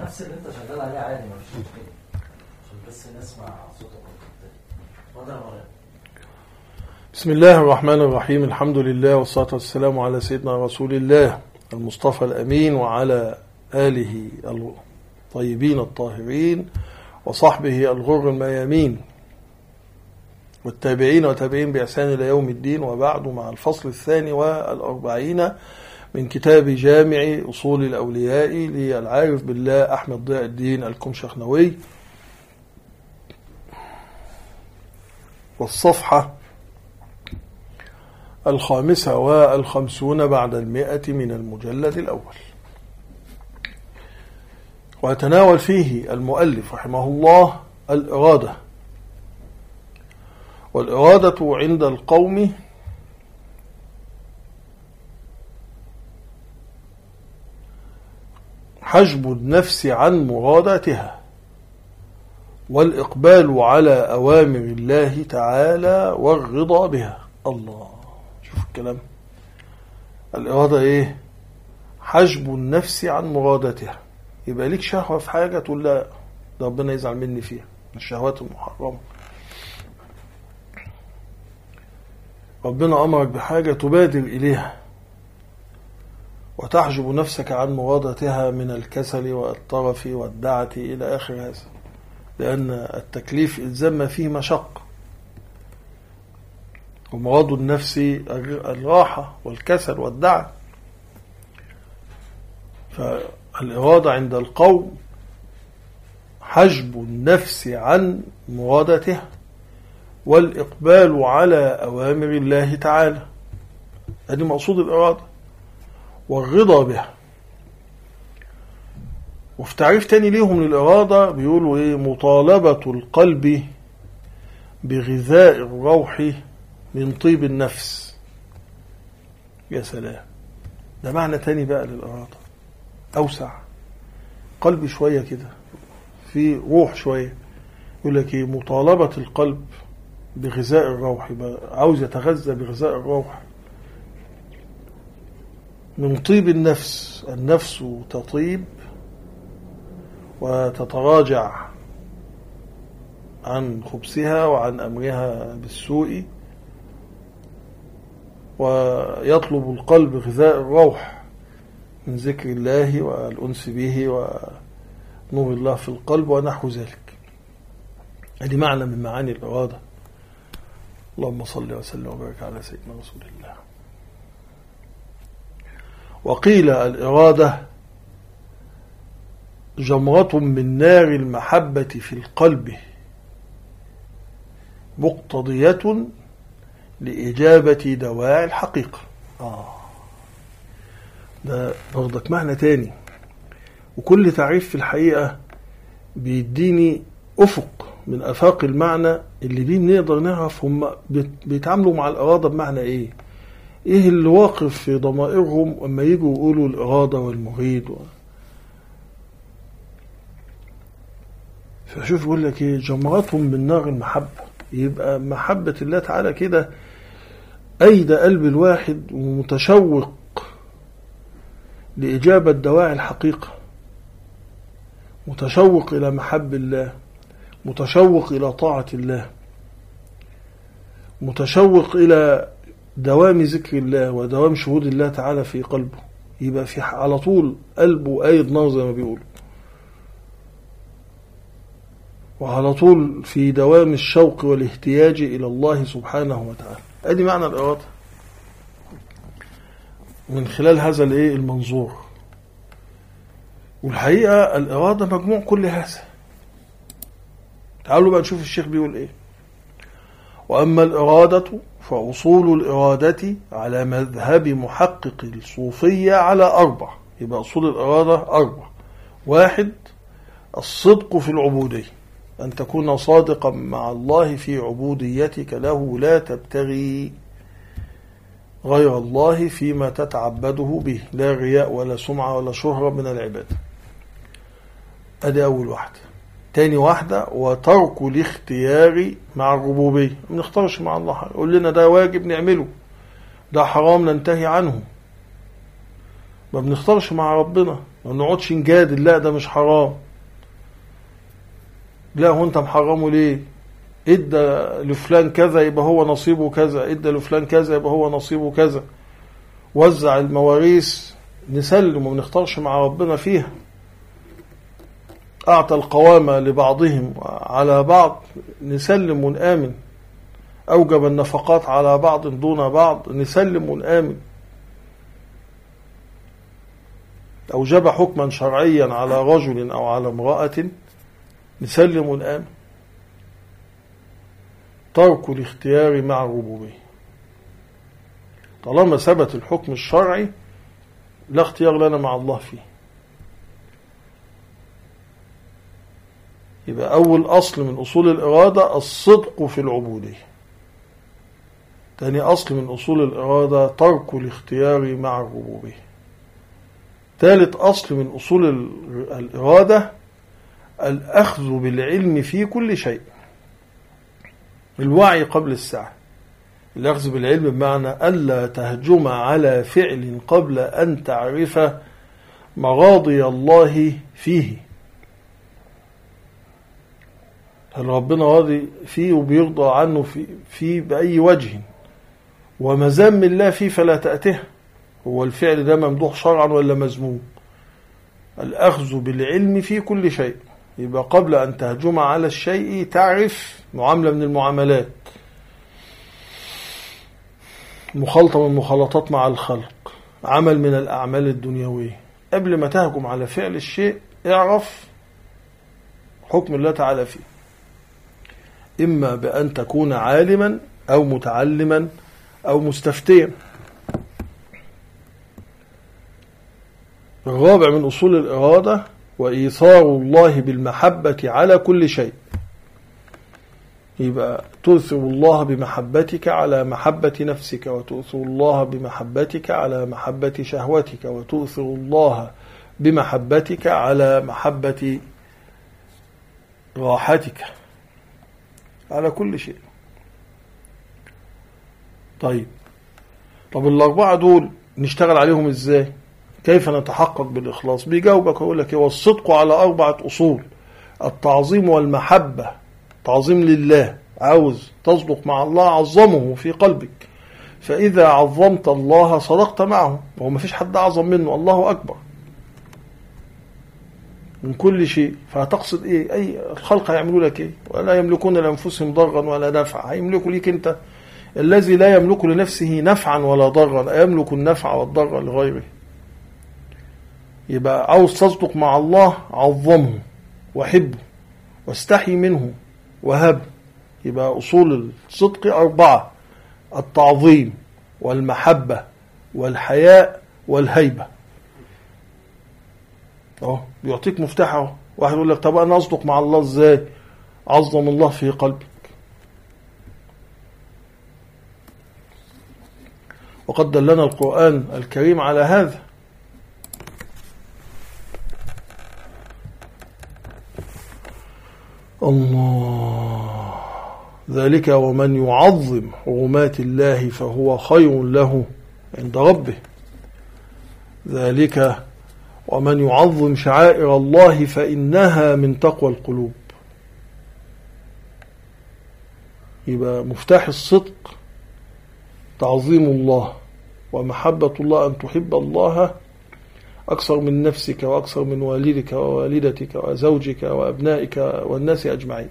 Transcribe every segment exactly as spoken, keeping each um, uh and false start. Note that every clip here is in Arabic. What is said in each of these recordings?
نفس اللي انت شغال عليه عادي مفيش مشكله عشان بس نسمع صوتك وضع مرة. بسم الله الرحمن الرحيم. الحمد لله والصلاة والسلام على سيدنا رسول الله المصطفى الأمين وعلى آله الطيبين الطاهرين وصحبه الغر الميامين والتابعين وتابعين بإحسان إلى يوم الدين، وبعد، مع الفصل الثاني والأربعين من كتاب جامع أصول الأولياء للعارف بالله أحمد ضياء الدين الكمشخنوي، والصفحة الخامسة والخمسون بعد المئة من المجلد الأول. ويتناول فيه المؤلف رحمه الله الإرادة، والإرادة عند القوم حجب النفس عن مراداتها والإقبال على أوامر الله تعالى والرضا بها. الله، شوف الكلام. الإرادة إيه؟ حجب النفس عن مراداتها. يبقى ليك شهوة في حاجة تقول لا، ده ربنا يزعل مني فيها، الشهوات المحرمة. ربنا أمرك بحاجة تبادر إليها وتحجب نفسك عن مرادتها من الكسل والطرف والدعة إلى آخر هذا، لأن التكليف إلزم فيه مشق، ومراد النفس الراحة والكسل والدعة. فالإرادة عند القوم حجب النفس عن مرادتها والإقبال على أوامر الله تعالى، هذه مقصود الإرادة، والرضا بها. وفي تعريف تاني ليهم للإرادة بيقولوا إيه؟ مطالبة القلب بغذاء الروح من طيب النفس. يا سلام، ده معنى تاني بقى للإرادة، أوسع، قلبي شوية كده، في روح شوية. يقول لك إيه؟ مطالبة القلب بغذاء الروح، عاوز يتغذى بغذاء الروح من طيب النفس. النفس تطيب وتتراجع عن خبثها وعن أمرها بالسوء، ويطلب القلب غذاء الروح من ذكر الله والأنس به ونور الله في القلب ونحو ذلك. هذه معنى من معاني الإرادة. اللهم صل وسلم وبارك على سيدنا رسول الله. وقيل الإرادة جمرة من نار المحبة في القلب مقتضية لإجابة دواعي الحقيقة. آه ده برضك معنى تاني، وكل تعريف في الحقيقة بيديني أفق من أفاق المعنى اللي بيه نقدر نعرف هم بيتعاملوا مع الإرادة بمعنى إيه، إيه اللي واقف في ضمائرهم لما يجوا يقولوا الإرادة والمريد و... فشوف يقول لك إيه؟ جمرتهم من نار المحبة. يبقى محبة الله تعالى كده أيدى قلب الواحد ومتشوق لإجابة دواعي الحقيقة، متشوق إلى محب الله، متشوق إلى طاعة الله، متشوق إلى دوام ذكر الله ودوام شهود الله تعالى في قلبه. يبقى في على طول قلبه قايد نار زي ما بيقولوا، وعلى طول في دوام الشوق والاحتياج إلى الله سبحانه وتعالى. ادي معنى الإرادة من خلال هذا الايه المنظور. والحقيقة الإرادة مجموع كل هذا. تعالوا بقى نشوف الشيخ بيقول ايه. وأما الإرادة فأصول الإرادة على مذهب محقق الصوفية على أربع. يبقى أصول الإرادة أربع. واحد، الصدق في العبودية، أن تكون صادقا مع الله في عبوديتك له، لا تبتغي غير الله فيما تتعبده به، لا رياء ولا سمعة ولا شهرة من العباد. أدي أول واحدة. تاني واحدة، وترك الاختيار مع الربوبية، ما نختارش مع الله، يقول لنا ده واجب نعمله، ده حرام ننتهي عنه، ما بنختارش مع ربنا. ما نقعدش نجادل لا ده مش حرام، لا هو انت محرمه ليه؟ ادى لفلان كذا يبقى هو نصيبه كذا، ادى لفلان كذا يبقى هو نصيبه كذا. وزع المواريث نسلم وما نختارش مع ربنا فيها. أعطى القوامة لبعضهم على بعض نسلم ونآمن. أوجب النفقات على بعض دون بعض نسلم ونآمن. أوجب حكما شرعيا على رجل أو على امرأة نسلم ونآمن. ترك الاختيار مع الربوبية، طالما ثبت الحكم الشرعي لا اختيار لنا مع الله فيه. يبقى أول أصل من أصول الإرادة الصدق في العبودية. تاني أصل من أصول الإرادة ترك الاختيار مع الربوبية. ثالث أصل من أصول الإرادة الأخذ بالعلم في كل شيء، الوعي قبل السعي. الأخذ بالعلم بمعنى ألا تهجم على فعل قبل أن تعرف مراضي الله فيه. هل ربنا راضي فيه وبيرضى عنه فيه, فيه بأي وجه، ومذم الله فيه فلا تأته. هو الفعل ده ممدوح شرعا ولا مذموم؟ الأخذ بالعلم في كل شيء. يبقى قبل أن تهجم على الشيء تعرف معاملة من المعاملات، مخالطة من المخالطات مع الخلق، عمل من الأعمال الدنيوية. قبل ما تهجم على فعل الشيء اعرف حكم الله تعالى فيه، إما بأن تكون عالما أو متعلما أو مستفتيا. الرابع من أصول الإرادة وإيثار الله بالمحبة على كل شيء. يبقى تؤثر الله بمحبتك على محبة نفسك، وتؤثر الله بمحبتك على محبة شهوتك، وتؤثر الله بمحبتك على محبة راحتك، على كل شيء. طيب طب الأربعة دول نشتغل عليهم إزاي؟ كيف نتحقق بالإخلاص؟ بيجاوبك ويقول لك هو الصدق على أربعة أصول: التعظيم والمحبة، تعظيم لله، عاوز تصدق مع الله عظمه في قلبك، فإذا عظمت الله صدقت معه، وهو ما فيش حد أعظم منه، الله أكبر من كل شيء. فهتقصد إيه؟ أي الخلق هيعملوا لك إيه؟ ولا يملكون لأنفسهم ضرا ولا نفعا. هيملكوا ليك أنت؟ الذي لا يملك لنفسه نفعا ولا ضرا يملك النفع والضر لغيره. يبقى عاوز تصدق مع الله عظمه وحبه واستحي منه وهب. يبقى أصول الصدق أربعة: التعظيم والمحبة والحياء والهيبة. أهو بيعطيك مفتاحه. واحد يقول لك طب أنا أصدق مع الله إزاي؟ عظم الله في قلبك. وقد دلنا القرآن الكريم على هذا. الله ذلك ومن يعظم حرمات الله فهو خير له عند ربه. ذلك ومن يعظم شعائر الله فإنها من تقوى القلوب. يبقى مفتاح الصدق تعظيم الله ومحبة الله، أن تحب الله أكثر من نفسك وأكثر من والدك ووالدتك وزوجك وأبنائك والناس أجمعين.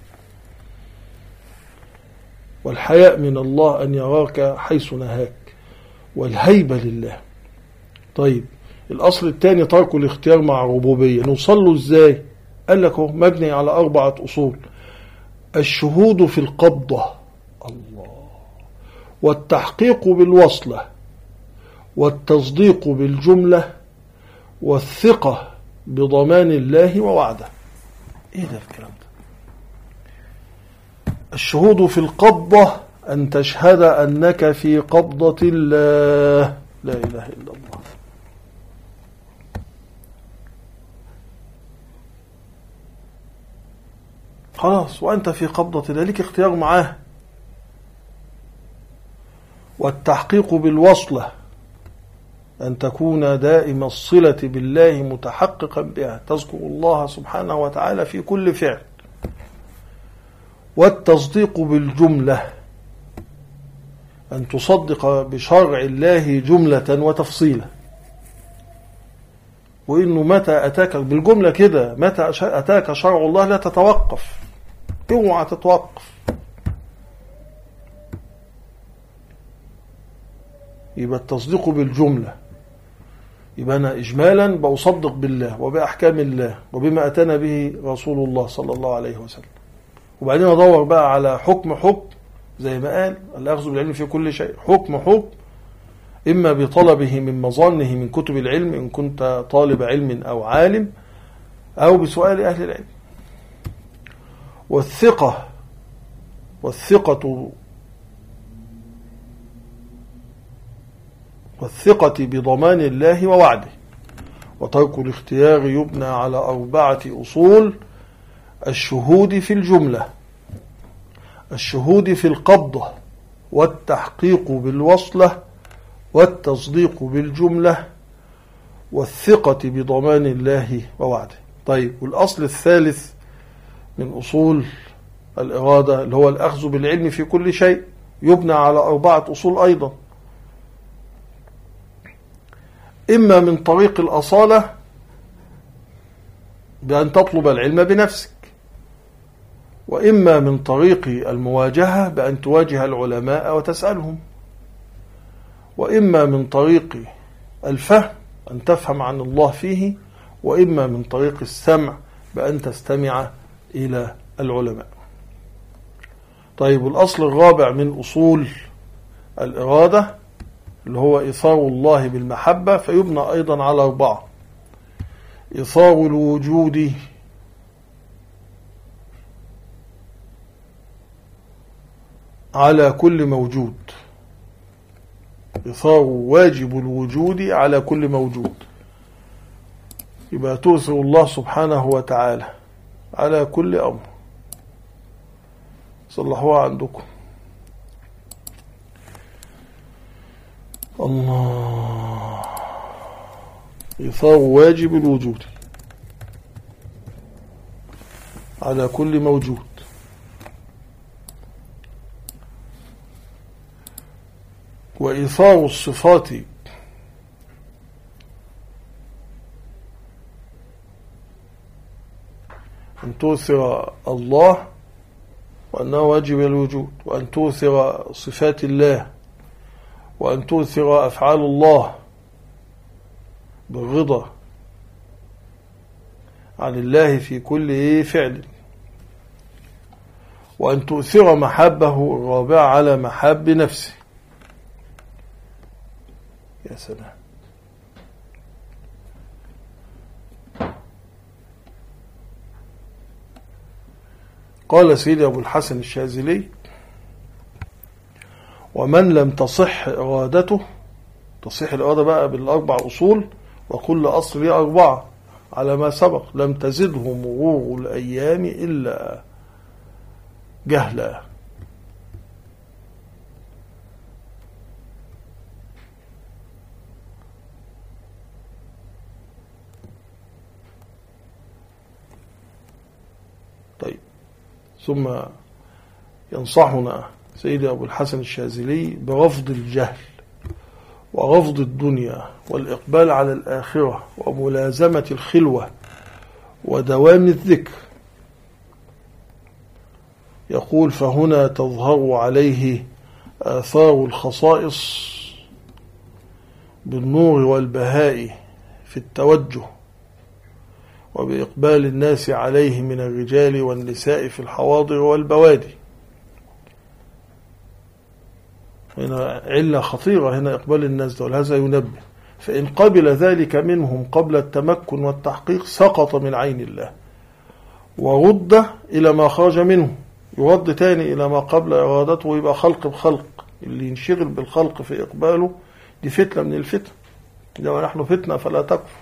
والحياء من الله أن يراك حيث نهاك، والهيبة لله. طيب الأصل الثاني ترك الاختيار مع الربوبية. نوصل له إزاي؟ قال لك هو مبني على أربعة أصول: الشهود في القبضة، الله، والتحقيق بالوصلة، والتصديق بالجملة، والثقة بضمان الله ووعده. ايه ده الكلام ده؟ الشهود في القبضة أن تشهد أنك في قبضة الله، لا إله إلا الله. خلاص وأنت في قبضة الله، لك اختيار معاه. والتحقيق بالوصلة، أن تكون دائم الصلة بالله متحققا بها، تذكر الله سبحانه وتعالى في كل فعل. والتصديق بالجملة، أن تصدق بشرع الله جملة وتفصيلا، وإنه متى أتاك بالجملة كده، متى أتاك شرع الله لا تتوقف، اوعى تتوقف. يبقى التصديق بالجملة، يبقى أنا إجمالا بأصدق بالله وبأحكام الله وبما أتانا به رسول الله صلى الله عليه وسلم، وبعدين أدور بقى على حكم حكم زي ما قال الأخذ بالعلم في كل شيء، حكم حكم إما بطلبه من مظانه من كتب العلم إن كنت طالب علم أو عالم، أو بسؤال أهل العلم. والثقة والثقة والثقة بضمان الله ووعده. وترك الاختيار يبنى على أربعة أصول: الشهود في الجملة، الشهود في القبضة، والتحقيق بالوصلة، والتصديق بالجملة، والثقة بضمان الله ووعده. طيب، والأصل الثالث من أصول الإرادة اللي هو الأخذ بالعلم في كل شيء، يبنى على أربعة أصول أيضا: إما من طريق الأصالة بأن تطلب العلم بنفسك، وإما من طريق المواجهة بأن تواجه العلماء وتسألهم، وإما من طريق الفهم أن تفهم عن الله فيه، وإما من طريق السمع بأن تستمع إلى العلماء. طيب، الأصل الرابع من أصول الإرادة اللي هو إيثار الله بالمحبة، فيبنى أيضا على أربعة: إيثار الوجود على كل موجود، إيثار واجب الوجود على كل موجود. يبقى تؤثر الله سبحانه وتعالى على كل أمر. صلحوها عندكم. الله. إيثار واجب الوجود على كل موجود. وإيثار الصفات أن تؤثر الله وأنه واجب الوجود، وأن تؤثر صفات الله، وأن تؤثر أفعال الله بالرضا عن الله في كل فعل، وأن تؤثر محبه الرابعة على محب نفسه. يا سلام. قال سيدي أبو الحسن الشاذلي: ومن لم تصح إرادته، تصح الإرادة بقى بالأربع أصول، وكل أصل له أربعة على ما سبق، لم تزده مرور الأيام إلا جهلا. طيب، ثم ينصحنا سيدي أبو الحسن الشاذلي برفض الجهل ورفض الدنيا والإقبال على الآخرة وملازمة الخلوة ودوام الذكر. يقول: فهنا تظهر عليه آثار الخصائص بالنور والبهاء في التوجه وبإقبال الناس عليه من الرجال والنساء في الحواضر والبوادي. هنا علة خطيرة، هنا إقبال الناس دول، هذا ينبه. فإن قبل ذلك منهم قبل التمكن والتحقيق سقط من عين الله ورد إلى ما خرج منه، يرد تاني إلى ما قبل إرادته، ويبقى خلق بخلق. اللي ينشغل بالخلق في إقباله دي فتنة من الفتن. إذا نحن فتنة فلا تكفر.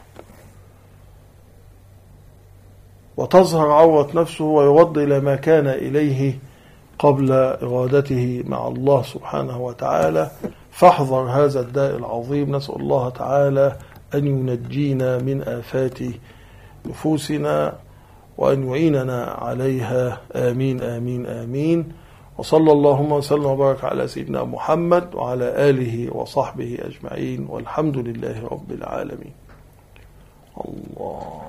وتظهر عورة نفسه ويرد إلى ما كان إليه قبل إرادته مع الله سبحانه وتعالى، فاحذر هذا الداء العظيم. نسأل الله تعالى أن ينجينا من آفات نفوسنا وأن يعيننا عليها. آمين آمين آمين. وصلى اللهم وسلم وبارك على سيدنا محمد وعلى آله وصحبه أجمعين، والحمد لله رب العالمين. الله